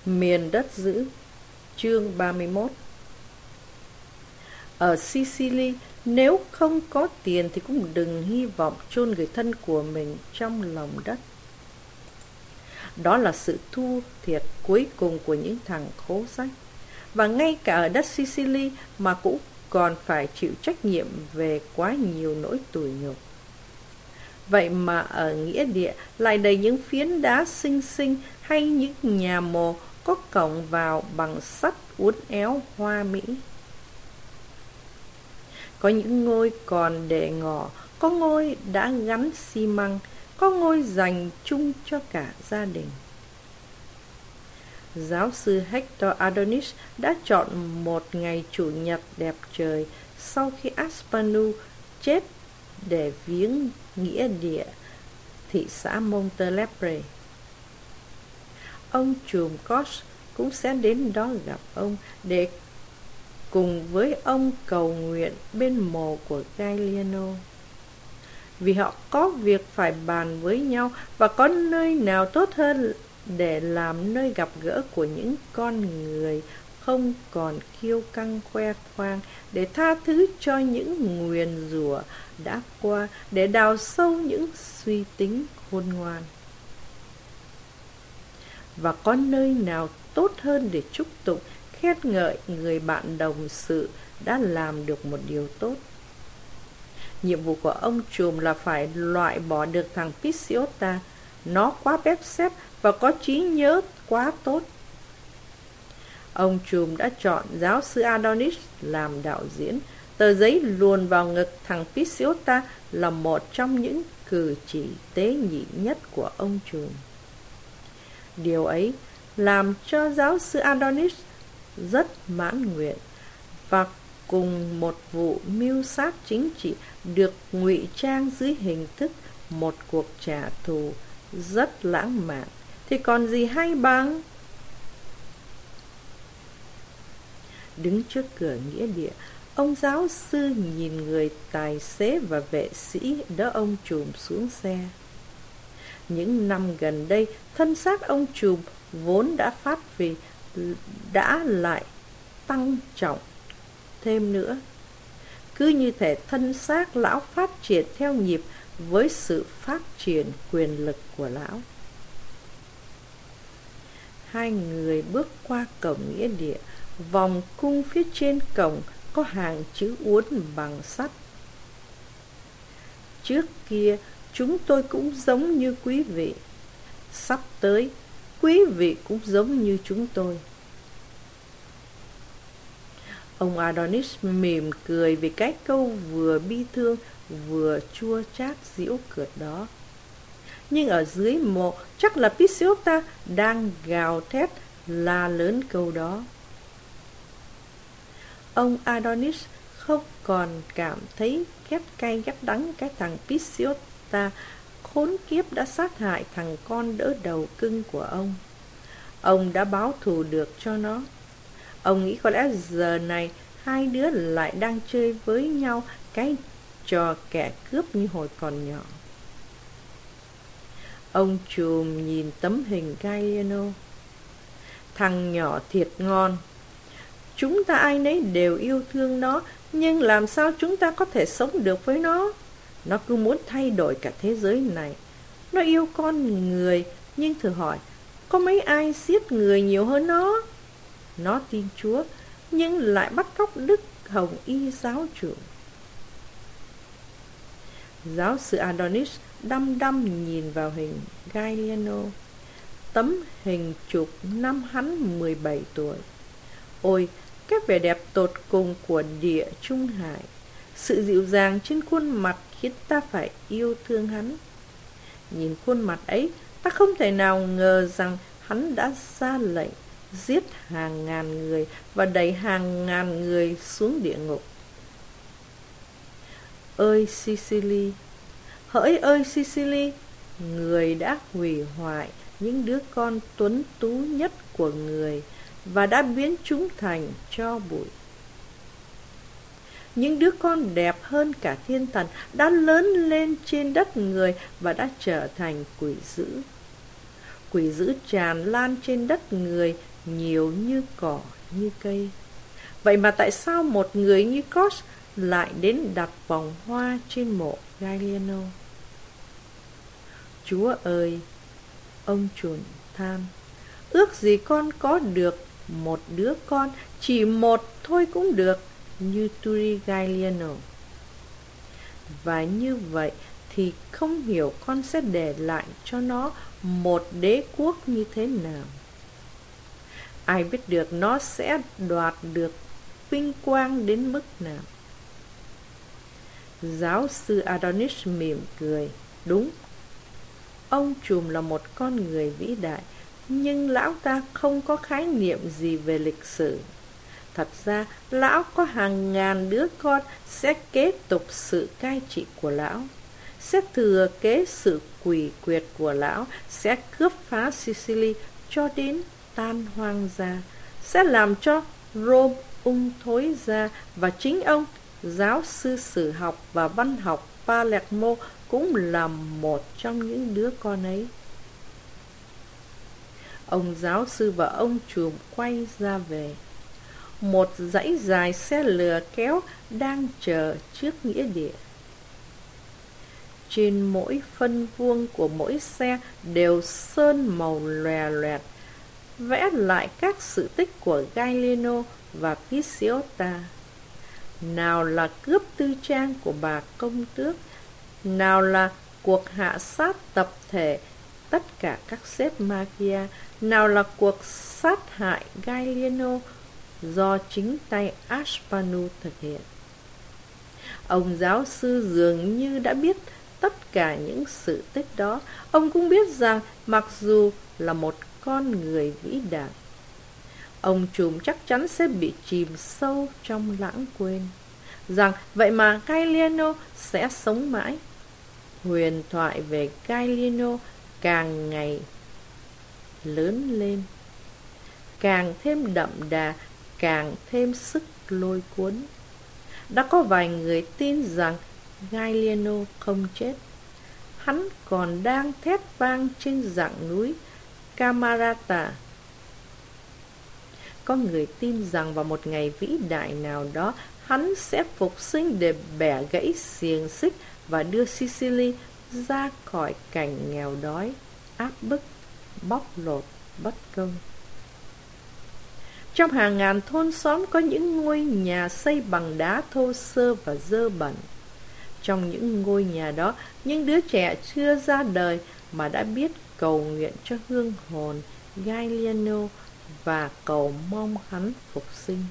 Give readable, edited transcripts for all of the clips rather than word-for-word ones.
Miền đất dữ. Chương 31. Ở Sicily, nếu không có tiền thì cũng đừng hy vọng chôn người thân của mình trong lòng đất. Đó là sự thua thiệt cuối cùng của những thằng khố rách. Và ngay cả ở đất Sicily mà cũng còn phải chịu trách nhiệm về quá nhiều nỗi tủi nhục. Vậy mà ở nghĩa địa lại đầy những phiến đá xinh xinh hay những nhà mồ có cổng vào bằng sắt uốn éo hoa mỹ. Có những ngôi còn để ngỏ, có ngôi đã gắn xi măng, có ngôi dành chung cho cả gia đình. Giáo sư Hector Adonis đã chọn một ngày chủ nhật đẹp trời sau khi Aspanuh chết để viếng nghĩa địa thị xã Montelepre. Ông trùm Koch cũng sẽ đến đó gặp ông để cùng với ông cầu nguyện bên mồ của Galliano. Vì họ có việc phải bàn với nhau, và có nơi nào tốt hơn để làm nơi gặp gỡ của những con người không còn kiêu căng khoe khoang, để tha thứ cho những nguyền rủa đã qua, để đào sâu những suy tính khôn ngoan. Và có nơi nào tốt hơn để chúc tụng, khen ngợi người bạn đồng sự đã làm được một điều tốt. Nhiệm vụ của ông trùm là phải loại bỏ được thằng Picciota. Nó quá bép xép và có trí nhớ quá tốt. Ông trùm đã chọn giáo sư Adonis làm đạo diễn. Tờ giấy luồn vào ngực thằng Picciota là một trong những cử chỉ tế nhị nhất của ông trùm. Điều ấy làm cho giáo sư Adonis rất mãn nguyện, và cùng một vụ mưu sát chính trị được ngụy trang dưới hình thức một cuộc trả thù rất lãng mạn thì còn gì hay bằng. Đứng trước cửa nghĩa địa, ông giáo sư nhìn người tài xế và vệ sĩ đỡ ông trùm xuống xe. Những năm gần đây, thân xác ông trùm vốn đã phát vì đã lại tăng trọng thêm nữa. Cứ như thể thân xác lão phát triển theo nhịp với sự phát triển quyền lực của lão. Hai người bước qua cổng nghĩa địa, vòng cung phía trên cổng có hàng chữ uốn bằng sắt. Trước kia chúng tôi cũng giống như quý vị. Sắp tới, quý vị cũng giống như chúng tôi. Ông Adonis mỉm cười vì cái câu vừa bi thương vừa chua chát giễu cợt đó. Nhưng ở dưới mộ chắc là Picciota đang gào thét la lớn câu đó. Ông Adonis không còn cảm thấy ghét cay ghét đắng cái thằng Picciota khốn kiếp đã sát hại thằng con đỡ đầu cưng của ông. Ông đã báo thù được cho nó. Ông nghĩ có lẽ giờ này hai đứa lại đang chơi với nhau cái trò kẻ cướp như hồi còn nhỏ. Ông trùm nhìn tấm hình Galliano. Thằng nhỏ thiệt ngon. Chúng ta ai nấy đều yêu thương nó, nhưng làm sao chúng ta có thể sống được với nó? Nó cứ muốn thay đổi cả thế giới này. Nó yêu con người, nhưng thử hỏi, có mấy ai giết người nhiều hơn nó? Nó tin Chúa, nhưng lại bắt cóc Đức Hồng Y giáo chủ. Giáo sư Adonis đăm đăm nhìn vào hình Galliano, tấm hình chụp năm hắn 17 tuổi. Ôi, cái vẻ đẹp tột cùng của địa Trung Hải, sự dịu dàng trên khuôn mặt khiến ta phải yêu thương hắn. Nhìn khuôn mặt ấy, ta không thể nào ngờ rằng hắn đã ra lệnh giết hàng ngàn người và đẩy hàng ngàn người xuống địa ngục. Ơi Sicily, hỡi ơi Sicily, người đã hủy hoại những đứa con tuấn tú nhất của người và đã biến chúng thành tro bụi. Những đứa con đẹp hơn cả thiên thần đã lớn lên trên đất người và đã trở thành quỷ dữ. Quỷ dữ tràn lan trên đất người nhiều như cỏ, như cây. Vậy mà tại sao một người như Koch lại đến đặt vòng hoa trên mộ Galliano? Chúa ơi, ông trùm than, ước gì con có được một đứa con, chỉ một thôi cũng được, như Turi Galliano. Và như vậy thì không hiểu con sẽ để lại cho nó một đế quốc như thế nào. Ai biết được nó sẽ đoạt được vinh quang đến mức nào. Giáo sư Adonis mỉm cười. Đúng, ông trùm là một con người vĩ đại, nhưng lão ta không có khái niệm gì về lịch sử. Thật ra, lão có hàng ngàn đứa con sẽ kế tục sự cai trị của lão, sẽ thừa kế sự quỷ quyệt của lão, sẽ cướp phá Sicily cho đến tan hoang gia, sẽ làm cho Rome ung thối ra, và chính ông, giáo sư sử học và văn học Palermo, cũng là một trong những đứa con ấy. Ông giáo sư và ông trùm quay ra về. Một dãy dài xe lừa kéo đang chờ trước nghĩa địa. Trên mỗi phân vuông của mỗi xe đều sơn màu lòe loẹt, vẽ lại các sự tích của Galliano và Picciota. Nào là cướp tư trang của bà công tước, nào là cuộc hạ sát tập thể tất cả các sếp mafia, nào là cuộc sát hại Galliano do chính tay Aspanu thực hiện. Ông giáo sư dường như đã biết tất cả những sự tích đó. Ông cũng biết rằng mặc dù là một con người vĩ đại, ông trùm chắc chắn sẽ bị chìm sâu trong lãng quên. Rằng vậy mà Galliano sẽ sống mãi. Huyền thoại về Galliano càng ngày lớn lên, càng thêm đậm đà, càng thêm sức lôi cuốn. Đã có vài người tin rằng Galliano không chết. Hắn còn đang thét vang trên dãy núi Camarata. Có người tin rằng vào một ngày vĩ đại nào đó, hắn sẽ phục sinh để bẻ gãy xiềng xích và đưa Sicily ra khỏi cảnh nghèo đói, áp bức, bóc lột, bất công. Trong hàng ngàn thôn xóm có những ngôi nhà xây bằng đá thô sơ và dơ bẩn. Trong những ngôi nhà đó, những đứa trẻ chưa ra đời mà đã biết cầu nguyện cho hương hồn Galliano và cầu mong hắn phục sinh.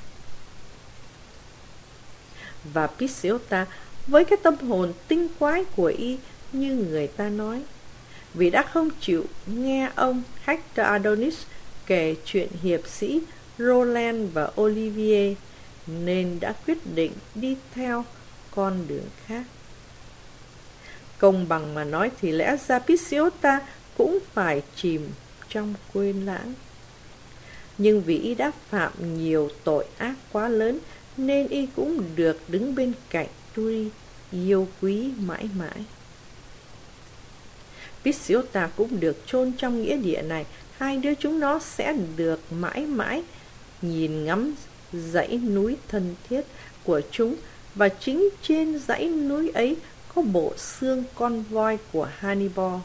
Và Picciota, với cái tâm hồn tinh quái của y, như người ta nói, vì đã không chịu nghe ông Hector Adonis kể chuyện hiệp sĩ Roland và Olivier, nên đã quyết định đi theo con đường khác. Công bằng mà nói thì lẽ ra Picciota cũng phải chìm trong quên lãng. Nhưng vì y đã phạm nhiều tội ác quá lớn, nên y cũng được đứng bên cạnh Turi, yêu quý mãi mãi. Picciota cũng được chôn trong nghĩa địa này. Hai đứa chúng nó sẽ được mãi mãi nhìn ngắm dãy núi thân thiết của chúng, và chính trên dãy núi ấy có bộ xương con voi của Hannibal.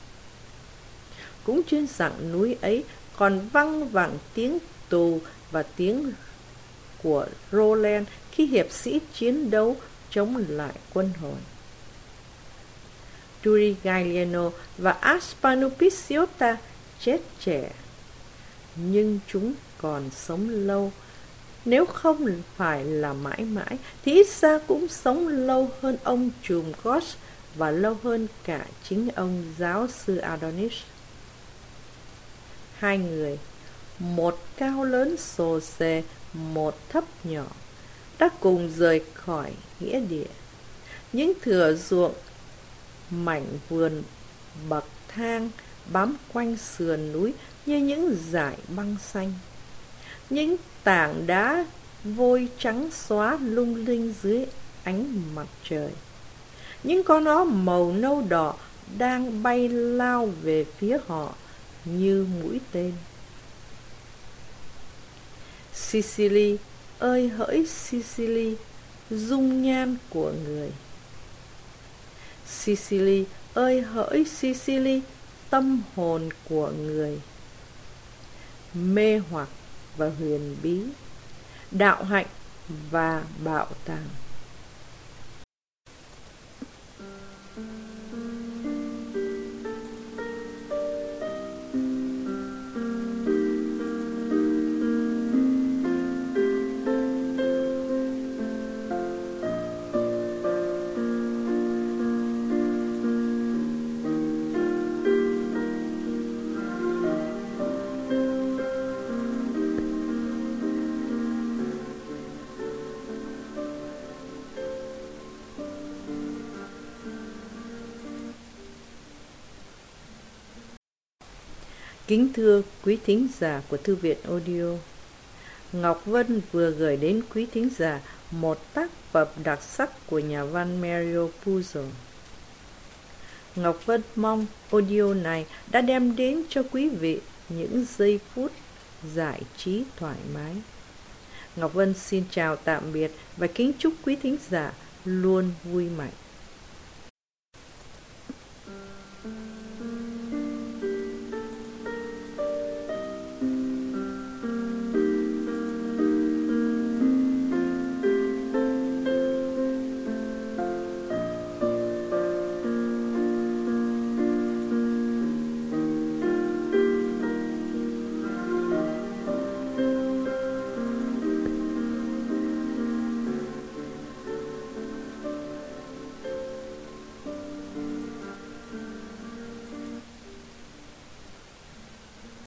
Cũng trên dãy núi ấy còn văng vẳng tiếng tù và tiếng của Roland khi hiệp sĩ chiến đấu chống lại quân Hồi. Turi Galliano và Aspano Picciota chết trẻ, nhưng chúng còn sống lâu. Nếu không phải là mãi mãi, thì ít ra cũng sống lâu hơn ông trùm Koch và lâu hơn cả chính ông giáo sư Adonis. Hai người, một cao lớn xồ xề, một thấp nhỏ, đã cùng rời khỏi nghĩa địa. Những thửa ruộng, mảnh vườn, bậc thang bám quanh sườn núi như những dải băng xanh. Những tảng đá vôi trắng xóa lung linh dưới ánh mặt trời. Những con ó màu nâu đỏ đang bay lao về phía họ như mũi tên. Sicily ơi hỡi Sicily, dung nhan của người. Sicily ơi hỡi Sicily, tâm hồn của người. Mê hoặc và huyền bí, đạo hạnh và bảo tàng. Kính thưa quý thính giả của Thư viện Audio, Ngọc Vân vừa gửi đến quý thính giả một tác phẩm đặc sắc của nhà văn Mario Puzo. Ngọc Vân mong audio này đã đem đến cho quý vị những giây phút giải trí thoải mái. Ngọc Vân xin chào tạm biệt và kính chúc quý thính giả luôn vui mạnh.